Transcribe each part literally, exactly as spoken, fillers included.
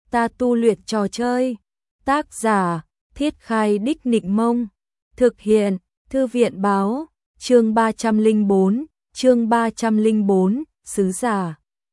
ta tu luyện trò chơi. Tác giả, Thiết Khai Đích Nịnh Mông. Thực hiện, Thư viện báo, chương ba trăm lẻ bốn, chương ba trăm lẻ bốn, sứ giả.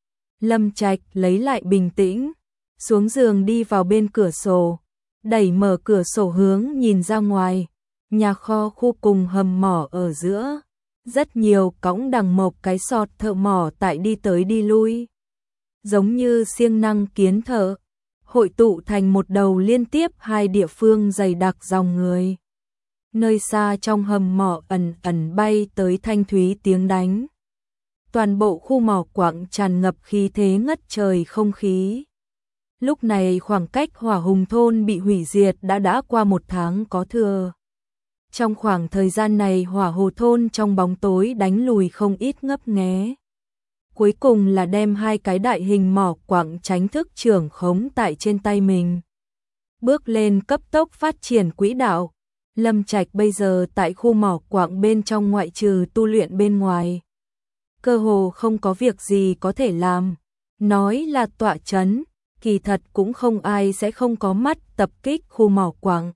Lâm Trạch lấy lại bình tĩnh, xuống giường đi vào bên cửa sổ, đẩy mở cửa sổ hướng nhìn ra ngoài, nhà kho khu cùng hầm mỏ ở giữa. Rất nhiều cõng đằng mộc cái sọt thợ mỏ tại đi tới đi lui. Giống như siêng năng kiến thợ, hội tụ thành một đầu liên tiếp hai địa phương dày đặc dòng người. Nơi xa trong hầm mỏ ẩn ẩn bay tới thanh thúy tiếng đánh. Toàn bộ khu mỏ quặng tràn ngập khí thế ngất trời không khí. Lúc này khoảng cách Hỏa Hùng thôn bị hủy diệt đã đã qua một tháng có thừa. Trong khoảng thời gian này Hỏa Hồ thôn trong bóng tối đánh lùi không ít ngấp nghé. Cuối cùng là đem hai cái đại hình mỏ quặng tránh thức trưởng khống tại trên tay mình. Bước lên cấp tốc phát triển quỹ đạo. Lâm Trạch bây giờ tại khu mỏ quặng bên trong ngoại trừ tu luyện bên ngoài. Cơ hồ không có việc gì có thể làm. Nói là tọa chấn, kỳ thật cũng không ai sẽ không có mắt tập kích khu mỏ quặng.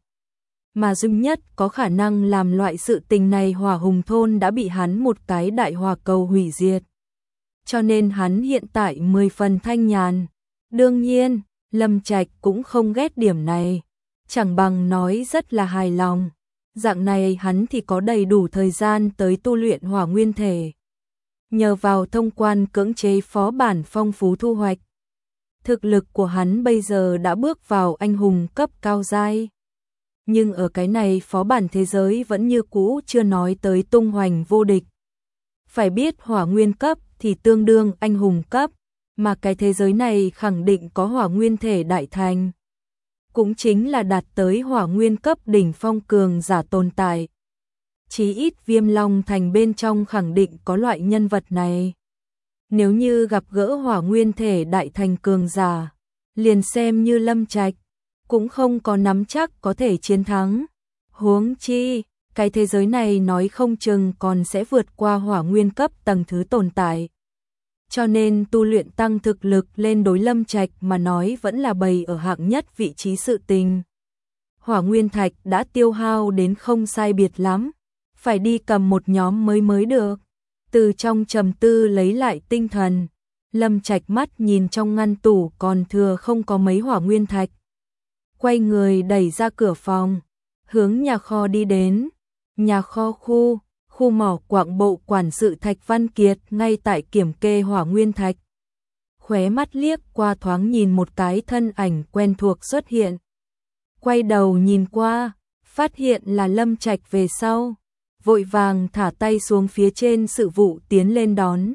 Mà duy nhất có khả năng làm loại sự tình này Hỏa Hùng thôn đã bị hắn một cái đại hỏa cầu hủy diệt. Cho nên hắn hiện tại mười phần thanh nhàn. Đương nhiên, Lâm Trạch cũng không ghét điểm này. Chẳng bằng nói rất là hài lòng. Dạng này hắn thì có đầy đủ thời gian tới tu luyện hỏa nguyên thể. Nhờ vào thông quan cưỡng chế phó bản phong phú thu hoạch. Thực lực của hắn bây giờ đã bước vào anh hùng cấp cao giai. Nhưng ở cái này phó bản thế giới vẫn như cũ chưa nói tới tung hoành vô địch. Phải biết hỏa nguyên cấp thì tương đương anh hùng cấp, mà cái thế giới này khẳng định có hỏa nguyên thể đại thành. Cũng chính là đạt tới hỏa nguyên cấp đỉnh phong cường giả tồn tại. Chí ít Viêm Long thành bên trong khẳng định có loại nhân vật này. Nếu như gặp gỡ hỏa nguyên thể đại thành cường giả, liền xem như Lâm Trạch, cũng không có nắm chắc có thể chiến thắng. Huống chi, cái thế giới này nói không chừng còn sẽ vượt qua hỏa nguyên cấp tầng thứ tồn tại. Cho nên tu luyện tăng thực lực lên đối Lâm Trạch mà nói vẫn là bày ở hạng nhất vị trí sự tình. Hỏa nguyên thạch đã tiêu hao đến không sai biệt lắm, phải đi cầm một nhóm mới mới được. Từ trong trầm tư lấy lại tinh thần, Lâm Trạch mắt nhìn trong ngăn tủ còn thừa không có mấy hỏa nguyên thạch. Quay người đẩy ra cửa phòng, hướng nhà kho đi đến. Nhà kho khu, khu mỏ quặng bộ quản sự Thạch Văn Kiệt ngay tại kiểm kê hỏa nguyên thạch. Khóe mắt liếc qua thoáng nhìn một cái thân ảnh quen thuộc xuất hiện. Quay đầu nhìn qua, phát hiện là Lâm Trạch về sau. Vội vàng thả tay xuống phía trên sự vụ tiến lên đón.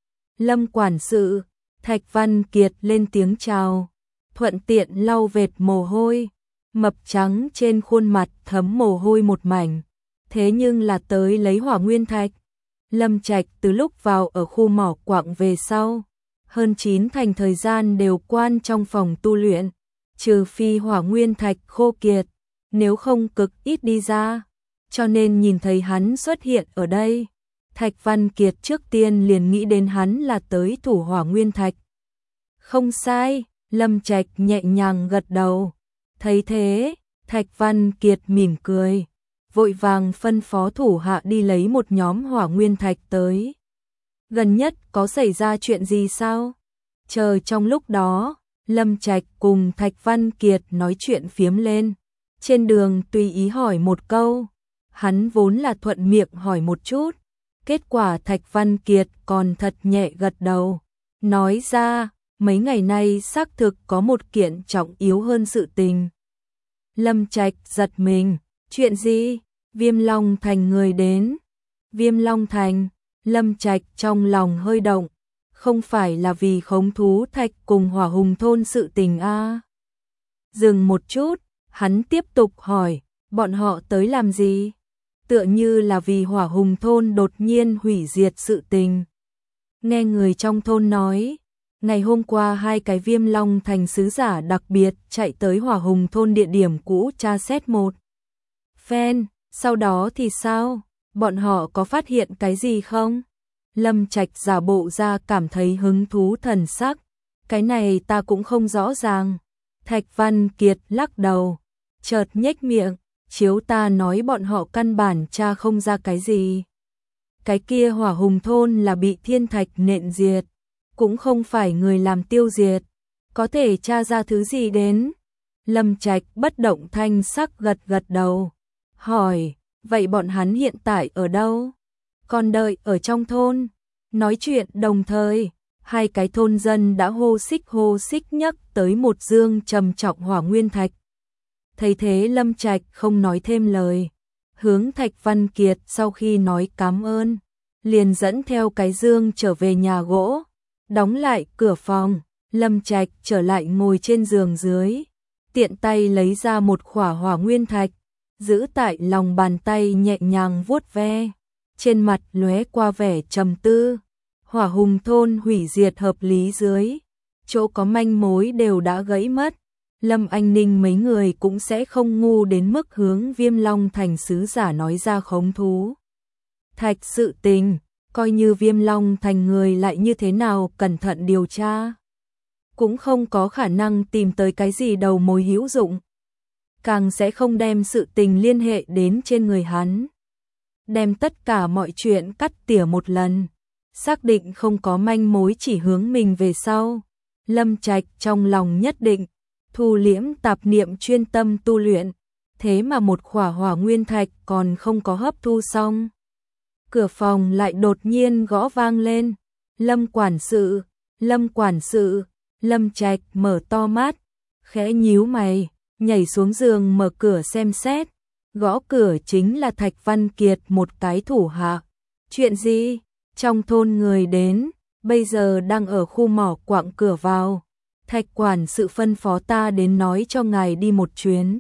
Lâm quản sự, Thạch Văn Kiệt lên tiếng chào, thuận tiện lau vệt mồ hôi, mập trắng trên khuôn mặt thấm mồ hôi một mảnh. Thế nhưng là tới lấy hỏa nguyên thạch. Lâm Trạch từ lúc vào ở khu mỏ quặng về sau, hơn chín thành thời gian đều quan trong phòng tu luyện, trừ phi hỏa nguyên thạch khô kiệt, nếu không cực ít đi ra. Cho nên nhìn thấy hắn xuất hiện ở đây, Thạch Văn Kiệt trước tiên liền nghĩ đến hắn là tới thủ hỏa nguyên thạch. Không sai, Lâm Trạch nhẹ nhàng gật đầu. Thấy thế, Thạch Văn Kiệt mỉm cười, vội vàng phân phó thủ hạ đi lấy một nhóm hỏa nguyên thạch tới. Gần nhất có xảy ra chuyện gì sao? Chờ trong lúc đó, Lâm Trạch cùng Thạch Văn Kiệt nói chuyện phiếm lên. Trên đường tùy ý hỏi một câu. Hắn vốn là thuận miệng hỏi một chút, kết quả Thạch Văn Kiệt còn thật nhẹ gật đầu, nói ra, mấy ngày nay xác thực có một kiện trọng yếu hơn sự tình. Lâm Trạch giật mình, chuyện gì? Viêm Long thành người đến. Viêm Long thành, Lâm Trạch trong lòng hơi động, không phải là vì khống thú thạch cùng Hỏa Hùng thôn sự tình a? À? Dừng một chút, hắn tiếp tục hỏi, bọn họ tới làm gì? Tựa như là vì Hỏa Hùng thôn đột nhiên hủy diệt sự tình. Nghe người trong thôn nói, ngày hôm qua hai cái Viêm Long thành sứ giả đặc biệt chạy tới Hỏa Hùng thôn địa điểm cũ tra xét một phen, sau đó thì sao? Bọn họ có phát hiện cái gì không? Lâm Trạch giả bộ ra cảm thấy hứng thú thần sắc, cái này ta cũng không rõ ràng. Thạch Văn Kiệt lắc đầu, chợt nhếch miệng, chiếu ta nói bọn họ căn bản tra không ra cái gì. Cái kia Hỏa Hùng thôn là bị thiên thạch nện diệt, cũng không phải người làm tiêu diệt, có thể tra ra thứ gì đến. Lâm Trạch bất động thanh sắc gật gật đầu, hỏi, vậy bọn hắn hiện tại ở đâu? Còn đợi ở trong thôn. Nói chuyện đồng thời, hai cái thôn dân đã hô xích hô xích nhấc tới một dương trầm trọng hỏa nguyên thạch. Thấy thế Lâm Trạch không nói thêm lời, hướng Thạch Văn Kiệt sau khi nói cảm ơn, liền dẫn theo cái dương trở về nhà gỗ, đóng lại cửa phòng. Lâm Trạch trở lại ngồi trên giường dưới, tiện tay lấy ra một khỏa hỏa nguyên thạch, giữ tại lòng bàn tay nhẹ nhàng vuốt ve, trên mặt lóe qua vẻ trầm tư. Hỏa Hùng thôn hủy diệt hợp lý dưới, chỗ có manh mối đều đã gãy mất, Lâm Anh Ninh mấy người cũng sẽ không ngu đến mức hướng Viêm Long thành sứ giả nói ra khống thú thạch sự tình, coi như Viêm Long thành người lại như thế nào cẩn thận điều tra, cũng không có khả năng tìm tới cái gì đầu mối hữu dụng, càng sẽ không đem sự tình liên hệ đến trên người hắn. Đem tất cả mọi chuyện cắt tỉa một lần, xác định không có manh mối chỉ hướng mình về sau, Lâm Trạch trong lòng nhất định thu liễm tạp niệm chuyên tâm tu luyện, thế mà một khỏa hỏa nguyên thạch còn không có hấp thu xong. Cửa phòng lại đột nhiên gõ vang lên, Lâm quản sự, Lâm quản sự. Lâm Trạch mở to mắt, khẽ nhíu mày, nhảy xuống giường mở cửa xem xét, gõ cửa chính là Thạch Văn Kiệt một cái thủ hạ. Chuyện gì? Trong thôn người đến, bây giờ đang ở khu mỏ quặng cửa vào. Thạch quản sự phân phó ta đến nói cho ngài đi một chuyến.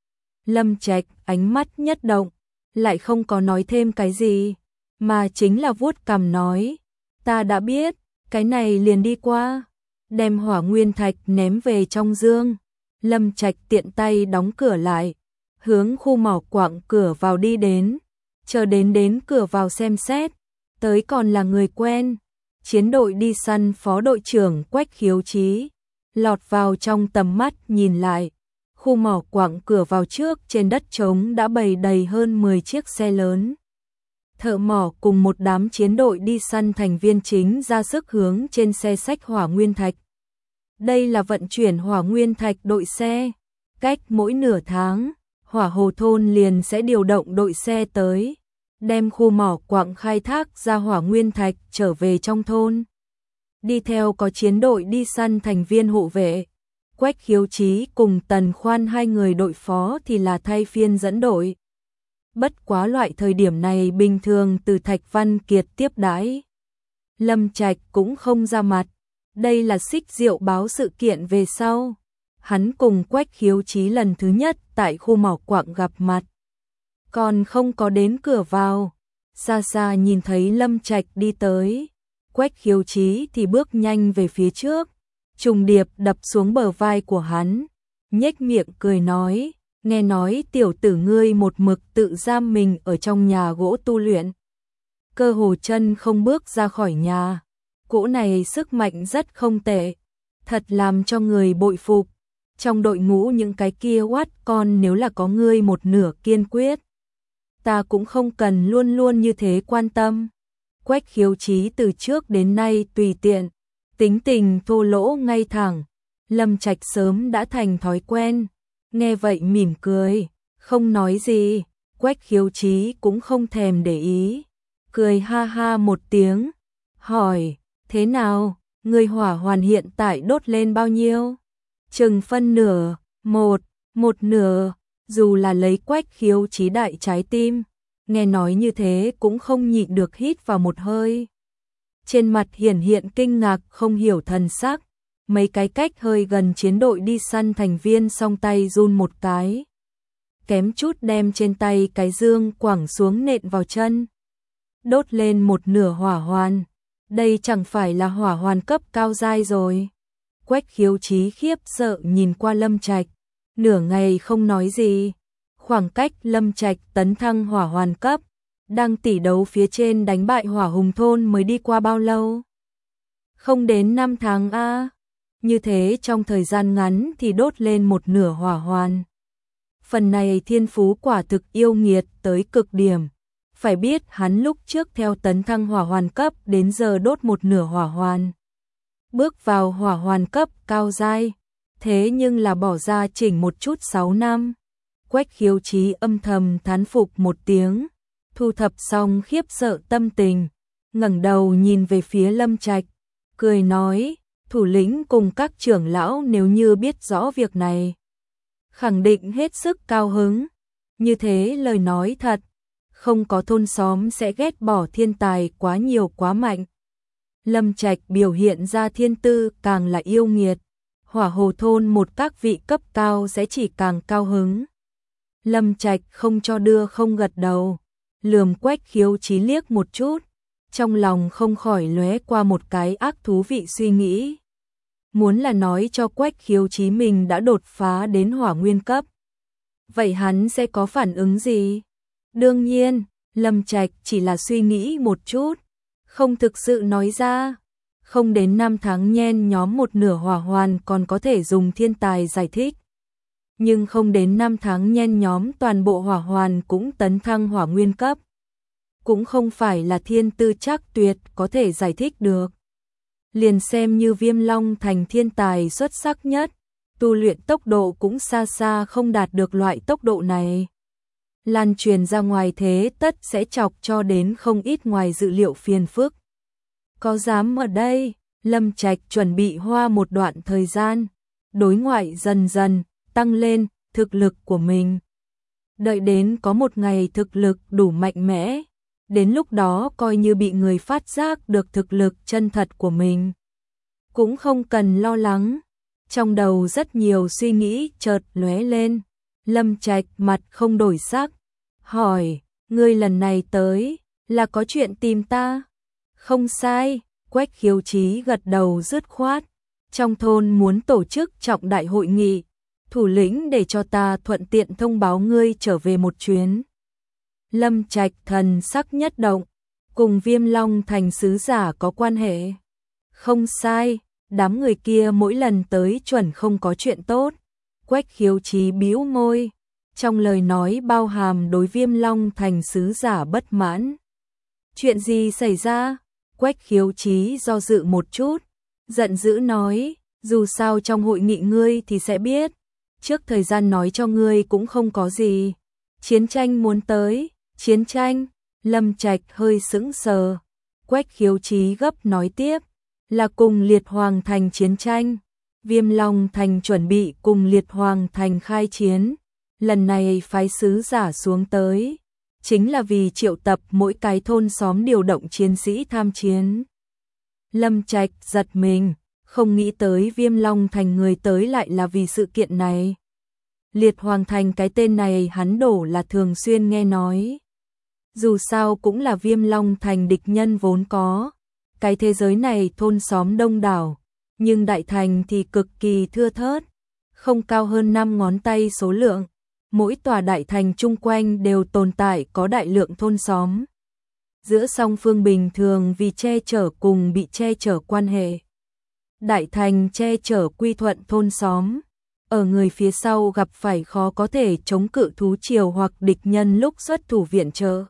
Lâm Trạch ánh mắt nhất động, lại không có nói thêm cái gì, mà chính là vuốt cằm nói, ta đã biết, cái này liền đi qua. Đem hỏa nguyên thạch ném về trong dương, Lâm Trạch tiện tay đóng cửa lại, hướng khu mỏ quặng cửa vào đi đến, chờ đến đến cửa vào xem xét, tới còn là người quen, chiến đội đi săn phó đội trưởng Quách Khiếu Chí, lọt vào trong tầm mắt nhìn lại, khu mỏ quặng cửa vào trước trên đất trống đã bày đầy hơn mười chiếc xe lớn. Thợ mỏ cùng một đám chiến đội đi săn thành viên chính ra sức hướng trên xe xách hỏa nguyên thạch. Đây là vận chuyển hỏa nguyên thạch đội xe, cách mỗi nửa tháng, Hỏa Hồ thôn liền sẽ điều động đội xe tới, đem khu mỏ quặng khai thác ra hỏa nguyên thạch trở về trong thôn. Đi theo có chiến đội đi săn thành viên hộ vệ, Quách Khiếu Chí cùng Tần Khoan hai người đội phó thì là thay phiên dẫn đội. Bất quá loại thời điểm này bình thường từ Thạch Văn Kiệt tiếp đãi, Lâm Trạch cũng không ra mặt. Đây là Xích Diệu báo sự kiện về sau, hắn cùng Quách Khiếu Chí lần thứ nhất tại khu mỏ quặng gặp mặt, còn không có đến cửa vào, xa xa nhìn thấy Lâm Trạch đi tới, Quách Khiếu Chí thì bước nhanh về phía trước, trùng điệp đập xuống bờ vai của hắn, nhếch miệng cười nói, nghe nói tiểu tử ngươi một mực tự giam mình ở trong nhà gỗ tu luyện, cơ hồ chân không bước ra khỏi nhà. Cỗ này sức mạnh rất không tệ, thật làm cho người bội phục. Trong đội ngũ những cái kia oát con nếu là có ngươi một nửa kiên quyết, ta cũng không cần luôn luôn như thế quan tâm. Quách Khiếu Chí từ trước đến nay tùy tiện, tính tình thô lỗ ngay thẳng, Lâm Trạch sớm đã thành thói quen, nghe vậy mỉm cười, không nói gì, Quách Khiếu Chí cũng không thèm để ý, cười ha ha một tiếng, hỏi, thế nào, người hỏa hoàn hiện tại đốt lên bao nhiêu? Chừng phân nửa, một, một nửa, dù là lấy Quách Khiếu Chí đại trái tim, nghe nói như thế cũng không nhịn được hít vào một hơi. Trên mặt hiển hiện kinh ngạc không hiểu thần sắc, mấy cái cách hơi gần chiến đội đi săn thành viên song tay run một cái. Kém chút đem trên tay cái dương quẳng xuống nện vào chân. Đốt lên một nửa hỏa hoàn, đây chẳng phải là hỏa hoàn cấp cao giai rồi. Quách Khiếu Chí khiếp sợ nhìn qua Lâm Trạch, nửa ngày không nói gì. Khoảng cách Lâm Trạch tấn thăng hỏa hoàn cấp, đang tỷ đấu phía trên đánh bại Hỏa Hùng thôn mới đi qua bao lâu? Không đến năm tháng a. như thế trong thời gian ngắn thì đốt lên một nửa hỏa hoàn. Phần này thiên phú quả thực yêu nghiệt tới cực điểm. Phải biết hắn lúc trước theo tấn thăng hỏa hoàn cấp đến giờ đốt một nửa hỏa hoàn. Bước vào hỏa hoàn cấp cao giai, thế nhưng là bỏ ra chỉnh một chút sáu năm. Quách Khiếu Chí âm thầm thán phục một tiếng, thu thập xong khiếp sợ tâm tình, ngẩng đầu nhìn về phía Lâm Trạch, cười nói, thủ lĩnh cùng các trưởng lão nếu như biết rõ việc này, khẳng định hết sức cao hứng. Như thế lời nói thật, không có thôn xóm sẽ ghét bỏ thiên tài quá nhiều quá mạnh. Lâm Trạch biểu hiện ra thiên tư càng là yêu nghiệt, Hỏa Hồ thôn một các vị cấp cao sẽ chỉ càng cao hứng. Lâm Trạch không cho đưa không gật đầu, lườm Quách Khiếu Chí liếc một chút, trong lòng không khỏi lóe qua một cái ác thú vị suy nghĩ. Muốn là nói cho Quách Khiếu Chí mình đã đột phá đến hỏa nguyên cấp. Vậy hắn sẽ có phản ứng gì? Đương nhiên, Lâm Trạch chỉ là suy nghĩ một chút, không thực sự nói ra. Không đến năm tháng nhen nhóm một nửa hỏa hoàn còn có thể dùng thiên tài giải thích. Nhưng không đến năm tháng nhen nhóm toàn bộ hỏa hoàn cũng tấn thăng hỏa nguyên cấp. Cũng không phải là thiên tư chắc tuyệt có thể giải thích được. Liền xem như Viêm Long thành thiên tài xuất sắc nhất, tu luyện tốc độ cũng xa xa không đạt được loại tốc độ này. Lan truyền ra ngoài thế tất sẽ chọc cho đến không ít ngoài dự liệu phiền phức. Có dám ở đây, Lâm Trạch chuẩn bị hoa một đoạn thời gian, đối ngoại dần dần tăng lên thực lực của mình. Đợi đến có một ngày thực lực đủ mạnh mẽ, đến lúc đó coi như bị người phát giác được thực lực chân thật của mình, cũng không cần lo lắng. Trong đầu rất nhiều suy nghĩ chợt lóe lên, Lâm Trạch mặt không đổi sắc, hỏi, ngươi lần này tới, là có chuyện tìm ta? Không sai, Quách Khiếu Chí gật đầu dứt khoát, trong thôn muốn tổ chức trọng đại hội nghị, thủ lĩnh để cho ta thuận tiện thông báo ngươi trở về một chuyến. Lâm Trạch thần sắc nhất động, cùng Viêm Long thành sứ giả có quan hệ. Không sai, đám người kia mỗi lần tới chuẩn không có chuyện tốt. Quách Khiếu Chí bĩu môi, trong lời nói bao hàm đối Viêm Long thành sứ giả bất mãn. Chuyện gì xảy ra? Quách Khiếu Chí do dự một chút, giận dữ nói, dù sao trong hội nghị ngươi thì sẽ biết, trước thời gian nói cho ngươi cũng không có gì. Chiến tranh muốn tới, chiến tranh? Lâm Trạch hơi sững sờ. Quách Khiếu Chí gấp nói tiếp, là cùng Liệt Hoàng thành chiến tranh. Viêm Long thành chuẩn bị cùng Liệt Hoàng thành khai chiến, lần này phái sứ giả xuống tới, chính là vì triệu tập mỗi cái thôn xóm điều động chiến sĩ tham chiến. Lâm Trạch giật mình, không nghĩ tới Viêm Long thành người tới lại là vì sự kiện này. Liệt Hoàng thành cái tên này hắn đổ là thường xuyên nghe nói. Dù sao cũng là Viêm Long thành địch nhân vốn có. Cái thế giới này thôn xóm đông đảo, nhưng đại thành thì cực kỳ thưa thớt, không cao hơn năm ngón tay số lượng. Mỗi tòa đại thành chung quanh đều tồn tại có đại lượng thôn xóm. Giữa song phương bình thường vì che chở cùng bị che chở quan hệ. Đại thành che chở quy thuận thôn xóm, ở người phía sau gặp phải khó có thể chống cự thú triều hoặc địch nhân lúc xuất thủ viện trợ.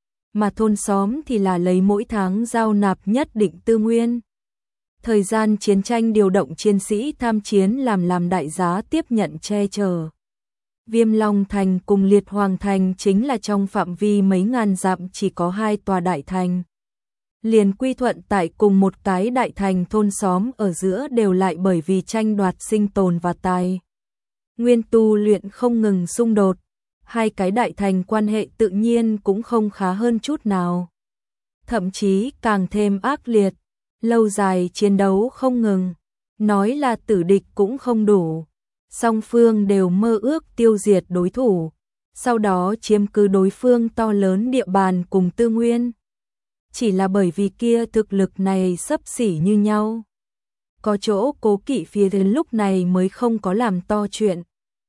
Mà thôn xóm thì là lấy mỗi tháng giao nạp nhất định tư nguyên. Thời gian chiến tranh điều động chiến sĩ tham chiến làm làm đại giá tiếp nhận che chở. Viêm Long thành cùng Liệt Hoàng thành chính là trong phạm vi mấy ngàn dặm chỉ có hai tòa đại thành. Liền quy thuận tại cùng một cái đại thành thôn xóm ở giữa đều lại bởi vì tranh đoạt sinh tồn và tài nguyên tu luyện không ngừng xung đột. Hai cái đại thành quan hệ tự nhiên cũng không khá hơn chút nào. Thậm chí càng thêm ác liệt, lâu dài chiến đấu không ngừng, nói là tử địch cũng không đủ. Song phương đều mơ ước tiêu diệt đối thủ, sau đó chiếm cứ đối phương to lớn địa bàn cùng tư nguyên. Chỉ là bởi vì kia thực lực này xấp xỉ như nhau. Có chỗ cố kỵ phía đến lúc này mới không có làm to chuyện.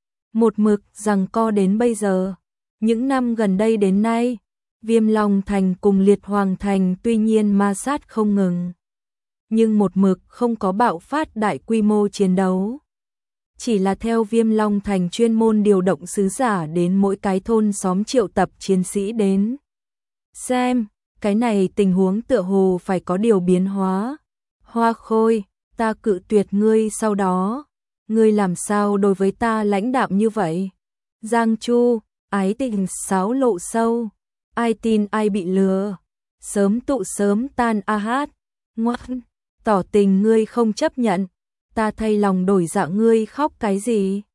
Một mực giằng co đến bây giờ. Những năm gần đây đến nay, Viêm Long thành cùng Liệt Hoàng thành tuy nhiên ma sát không ngừng. nhưng một mực không có bạo phát đại quy mô chiến đấu. Chỉ là theo Viêm Long Thành chuyên môn điều động sứ giả đến mỗi cái thôn xóm triệu tập chiến sĩ đến. Xem, cái này tình huống tựa hồ phải có điều biến hóa. Hoa Khôi, ta cự tuyệt ngươi sau đó. Ngươi làm sao đối với ta lãnh đạm như vậy? Giang Chu, ái tình xáo lộ sâu. Ai tin ai bị lừa. Sớm tụ sớm tan a hát. Ngoan, tỏ tình ngươi không chấp nhận. Ta thay lòng đổi dạ ngươi khóc cái gì?